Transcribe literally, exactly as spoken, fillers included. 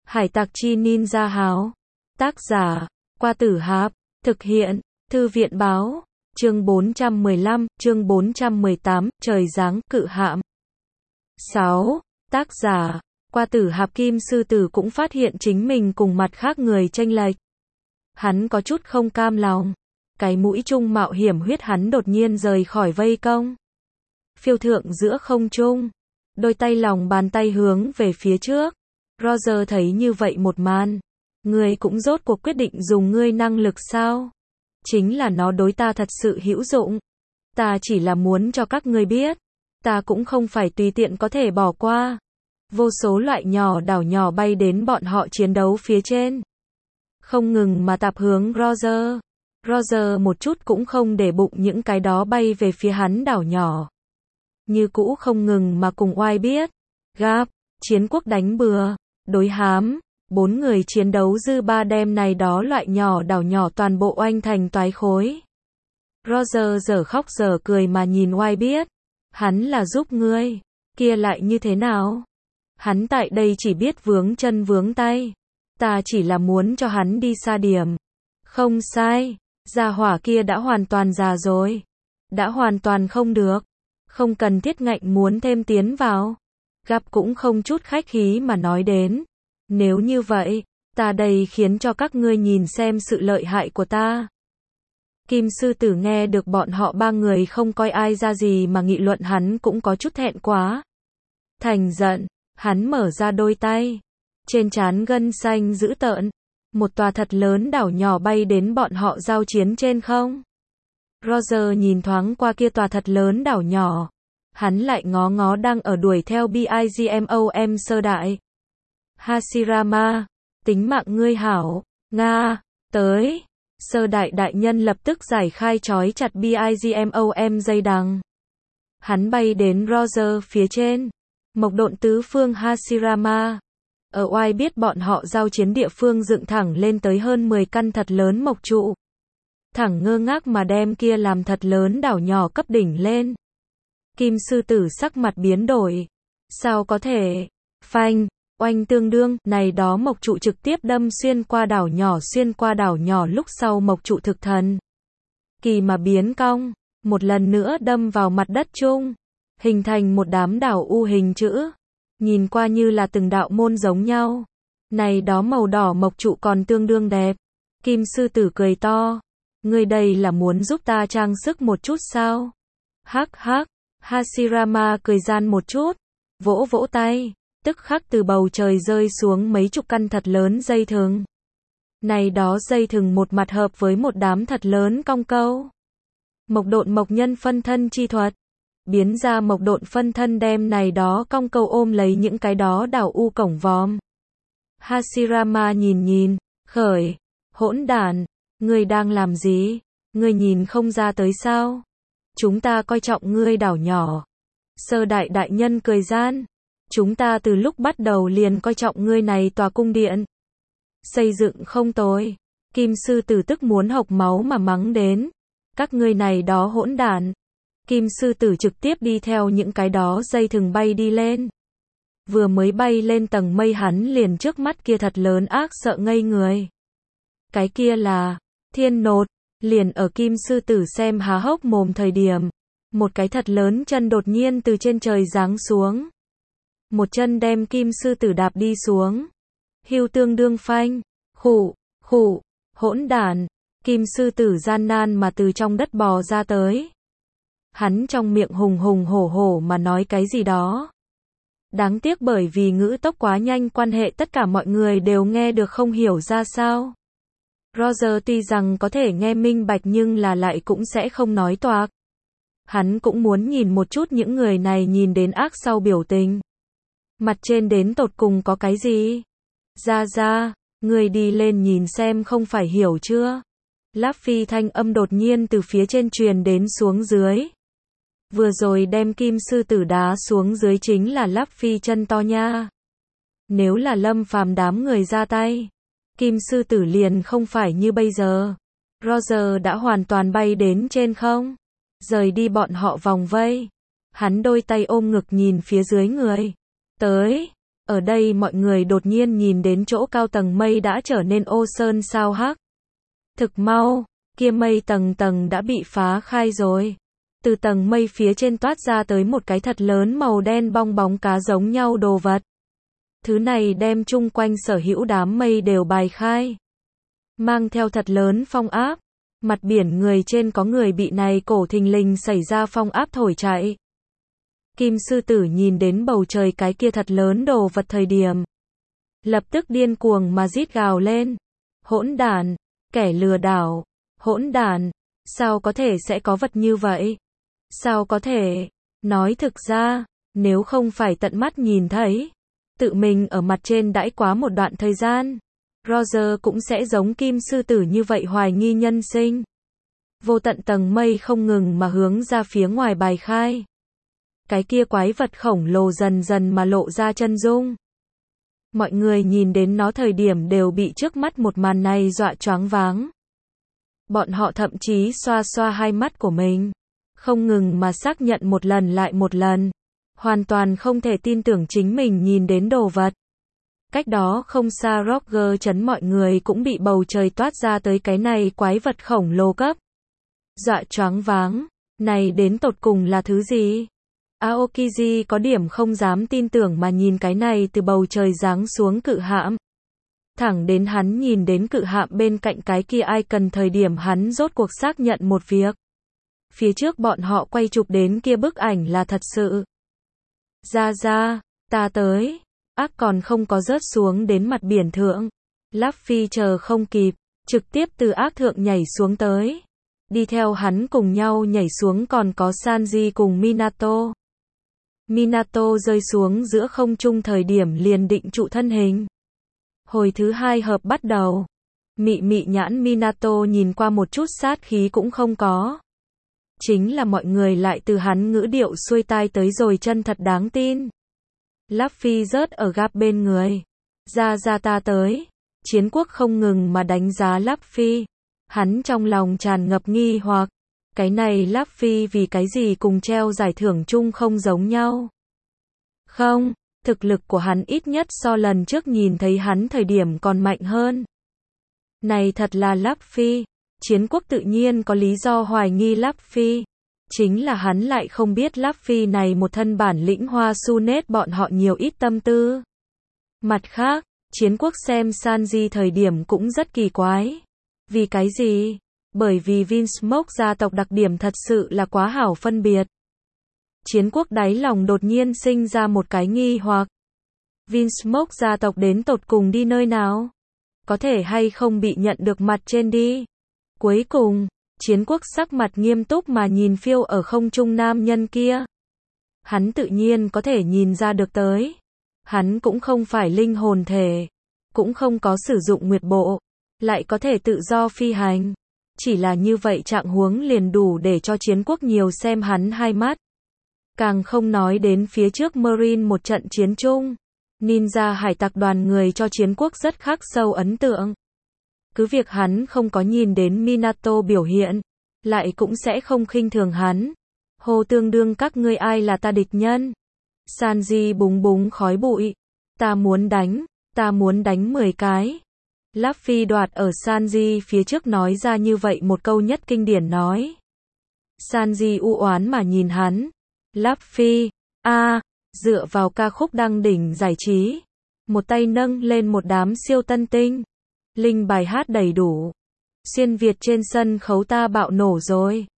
Hải tặc chi ninja háo. Tác giả, Qua Tử Hạp. Thực hiện, Thư viện báo. Chương bốn trăm mười lăm, chương bốn trăm mười tám, trời giáng, cự hạm. sáu. Tác giả, Qua Tử Hạp. Kim sư tử cũng phát hiện chính mình cùng mặt khác người chênh lệch. Hắn có chút không cam lòng. Cái mũi trung mạo hiểm huyết hắn đột nhiên rời khỏi vây công. Phiêu thượng giữa không trung. Đôi tay lòng bàn tay hướng về phía trước. Roger thấy như vậy một màn. Ngươi cũng rốt cuộc quyết định dùng ngươi năng lực sao? Chính là nó đối ta thật sự hữu dụng. Ta chỉ là muốn cho các ngươi biết. Ta cũng không phải tùy tiện có thể bỏ qua. Vô số loại nhỏ đảo nhỏ bay đến bọn họ chiến đấu phía trên. Không ngừng mà tạp hướng Roger. Roger một chút cũng không để bụng những cái đó bay về phía hắn đảo nhỏ. Như cũ không ngừng mà cùng oai biết. Gap, chiến quốc đánh bừa, đối hám. Bốn người chiến đấu dư ba đem này đó loại nhỏ đảo nhỏ toàn bộ oanh thành toái khối. Roger giờ khóc giờ cười mà nhìn oai biết. Hắn là giúp ngươi. Kia lại như thế nào? Hắn tại đây chỉ biết vướng chân vướng tay. Ta chỉ là muốn cho hắn đi xa điểm. Không sai. Gia hỏa kia đã hoàn toàn già rồi. Đã hoàn toàn không được. Không cần thiết ngạnh muốn thêm tiến vào. Gặp cũng không chút khách khí mà nói đến. Nếu như vậy, ta đây khiến cho các ngươi nhìn xem sự lợi hại của ta. Kim sư tử nghe được bọn họ ba người không coi ai ra gì mà nghị luận hắn cũng có chút thẹn quá. Thành giận, hắn mở ra đôi tay. Trên trán gân xanh dữ tợn. Một tòa thật lớn đảo nhỏ bay đến bọn họ giao chiến trên không. Roger nhìn thoáng qua kia tòa thật lớn đảo nhỏ. Hắn lại ngó ngó đang ở đuổi theo Bigmom sơ đại. Hashirama, tính mạng ngươi hảo, Nga, tới. Sơ đại đại nhân lập tức giải khai trói chặt Bigmom dây đằng. Hắn bay đến Roger phía trên. Mộc độn tứ phương Hashirama. Ở oai biết bọn họ giao chiến địa phương dựng thẳng lên tới hơn mười căn thật lớn mộc trụ. Thẳng ngơ ngác mà đem kia làm thật lớn đảo nhỏ cấp đỉnh lên. Kim sư tử sắc mặt biến đổi. Sao có thể? Phanh, oanh tương đương, này đó mộc trụ trực tiếp đâm xuyên qua đảo nhỏ xuyên qua đảo nhỏ lúc sau mộc trụ thực thần. Kỳ mà biến cong, một lần nữa đâm vào mặt đất chung. Hình thành một đám đảo U hình chữ. Nhìn qua như là từng đạo môn giống nhau. Này đó màu đỏ mộc trụ còn tương đương đẹp. Kim sư tử cười to. Ngươi đây là muốn giúp ta trang sức một chút sao? Hắc hắc. Hashirama cười gian một chút. Vỗ vỗ tay. Tức khắc từ bầu trời rơi xuống mấy chục căn thật lớn dây thừng. Này đó dây thừng một mặt hợp với một đám thật lớn cong câu. Mộc độn mộc nhân phân thân chi thuật. Biến ra mộc độn phân thân đem này đó cong câu ôm lấy những cái đó đảo U cổng vòm. Hashirama nhìn nhìn, khởi, hỗn đản, ngươi đang làm gì? Ngươi nhìn không ra tới sao? Chúng ta coi trọng ngươi đảo nhỏ. Sơ đại đại nhân cười gian. Chúng ta từ lúc bắt đầu liền coi trọng ngươi này tòa cung điện. Xây dựng không tồi. Kim sư tử tức muốn hộc máu mà mắng đến. Các ngươi này đó hỗn đản. Kim sư tử trực tiếp đi theo những cái đó dây thừng bay đi lên. Vừa mới bay lên tầng mây hắn liền trước mắt kia thật lớn ác sợ ngây người. Cái kia là thiên nột. Liền ở kim sư tử xem há hốc mồm thời điểm. Một cái thật lớn chân đột nhiên từ trên trời giáng xuống. Một chân đem kim sư tử đạp đi xuống. Hưu tương đương phanh. Khụ, khụ, hỗn đản. Kim sư tử gian nan mà từ trong đất bò ra tới. Hắn trong miệng hùng hùng hổ hổ mà nói cái gì đó. Đáng tiếc bởi vì ngữ tốc quá nhanh quan hệ tất cả mọi người đều nghe được không hiểu ra sao. Roger tuy rằng có thể nghe minh bạch nhưng là lại cũng sẽ không nói toạc. Hắn cũng muốn nhìn một chút những người này nhìn đến ác sau biểu tình. Mặt trên đến tột cùng có cái gì? Ra ra, người đi lên nhìn xem không phải hiểu chưa? Luffy thanh âm đột nhiên từ phía trên truyền đến xuống dưới. Vừa rồi đem kim sư tử đá xuống dưới chính là Luffy chân to nha. Nếu là Lâm Phàm đám người ra tay, kim sư tử liền không phải như bây giờ. Roger đã hoàn toàn bay đến trên không, rời đi bọn họ vòng vây. Hắn đôi tay ôm ngực nhìn phía dưới người. Tới, Ở đây mọi người đột nhiên nhìn đến chỗ cao tầng mây đã trở nên ô sơn sao hắc. Thực mau, kia mây tầng tầng đã bị phá khai rồi. Từ tầng mây phía trên toát ra tới một cái thật lớn màu đen bong bóng cá giống nhau đồ vật. Thứ này đem chung quanh sở hữu đám mây đều bài khai. Mang theo thật lớn phong áp. Mặt biển người trên có người bị này cổ thình lình xảy ra phong áp thổi chạy. Kim sư tử nhìn đến bầu trời cái kia thật lớn đồ vật thời điểm. Lập tức điên cuồng mà rít gào lên. Hỗn đản, kẻ lừa đảo, hỗn đản, sao có thể sẽ có vật như vậy? Sao có thể? Nói thực ra, nếu không phải tận mắt nhìn thấy, tự mình ở mặt trên đãi quá một đoạn thời gian, Roger cũng sẽ giống kim sư tử như vậy hoài nghi nhân sinh. Vô tận tầng mây không ngừng mà hướng ra phía ngoài bài khai. Cái kia quái vật khổng lồ dần dần mà lộ ra chân dung. Mọi người nhìn đến nó thời điểm đều bị trước mắt một màn này dọa choáng váng. Bọn họ thậm chí xoa xoa hai mắt của mình, không ngừng mà xác nhận một lần lại một lần, hoàn toàn không thể tin tưởng chính mình nhìn đến đồ vật. Cách đó không xa Roger chấn mọi người cũng bị bầu trời toát ra tới cái này quái vật khổng lồ cấp. Dọa choáng váng, này đến tột cùng là thứ gì? Aokiji có điểm không dám tin tưởng mà nhìn cái này từ bầu trời giáng xuống cự hạm. Thẳng đến hắn nhìn đến cự hạm bên cạnh cái kia icon thời điểm hắn rốt cuộc xác nhận một việc. Phía trước bọn họ quay chụp đến kia bức ảnh là thật sự. Ra ra, ta tới. Ác còn không có rớt xuống đến mặt biển thượng. Luffy chờ không kịp, trực tiếp từ ác thượng nhảy xuống tới. Đi theo hắn cùng nhau nhảy xuống còn có Sanji cùng Minato. Minato rơi xuống giữa không trung thời điểm liền định trụ thân hình. Hồi thứ hai hợp bắt đầu. Mị mị nhãn Minato nhìn qua một chút sát khí cũng không có. Chính là mọi người lại từ hắn ngữ điệu xuôi tai tới rồi chân thật đáng tin. Luffy rớt ở gap bên người. Ra ra ta tới. Chiến quốc không ngừng mà đánh giá Luffy. Hắn trong lòng tràn ngập nghi hoặc. Cái này Luffy vì cái gì cùng treo giải thưởng chung không giống nhau. Không, thực lực của hắn ít nhất so lần trước nhìn thấy hắn thời điểm còn mạnh hơn. Này thật là Luffy. Chiến quốc tự nhiên có lý do hoài nghi Luffy. Chính là hắn lại không biết Luffy này một thân bản lĩnh hoa su nết bọn họ nhiều ít tâm tư. Mặt khác, chiến quốc xem Sanji thời điểm cũng rất kỳ quái. Vì cái gì? Bởi vì Vinsmoke gia tộc đặc điểm thật sự là quá hảo phân biệt. Chiến quốc đáy lòng đột nhiên sinh ra một cái nghi hoặc. Vinsmoke gia tộc đến tột cùng đi nơi nào? Có thể hay không bị nhận được mặt trên đi? Cuối cùng, chiến quốc sắc mặt nghiêm túc mà nhìn phiêu ở không trung nam nhân kia. Hắn tự nhiên có thể nhìn ra được tới. Hắn cũng không phải linh hồn thể, cũng không có sử dụng nguyệt bộ, lại có thể tự do phi hành. Chỉ là như vậy trạng huống liền đủ để cho chiến quốc nhiều xem hắn hai mắt. Càng không nói đến phía trước Marine một trận chiến chung. Ninja hải tặc đoàn người cho chiến quốc rất khắc sâu ấn tượng. Cứ việc hắn không có nhìn đến Minato biểu hiện, lại cũng sẽ không khinh thường hắn. Hồ tương đương các ngươi ai là ta địch nhân. Sanji búng búng khói bụi. Ta muốn đánh, ta muốn đánh mười cái. Luffy đoạt ở Sanji phía trước nói ra như vậy một câu nhất kinh điển nói. Sanji u oán mà nhìn hắn. Luffy, a, à, dựa vào ca khúc đăng đỉnh giải trí. Một tay nâng lên một đám siêu tân tinh. Linh bài hát đầy đủ. Xuyên Việt trên sân khấu ta bạo nổ rồi.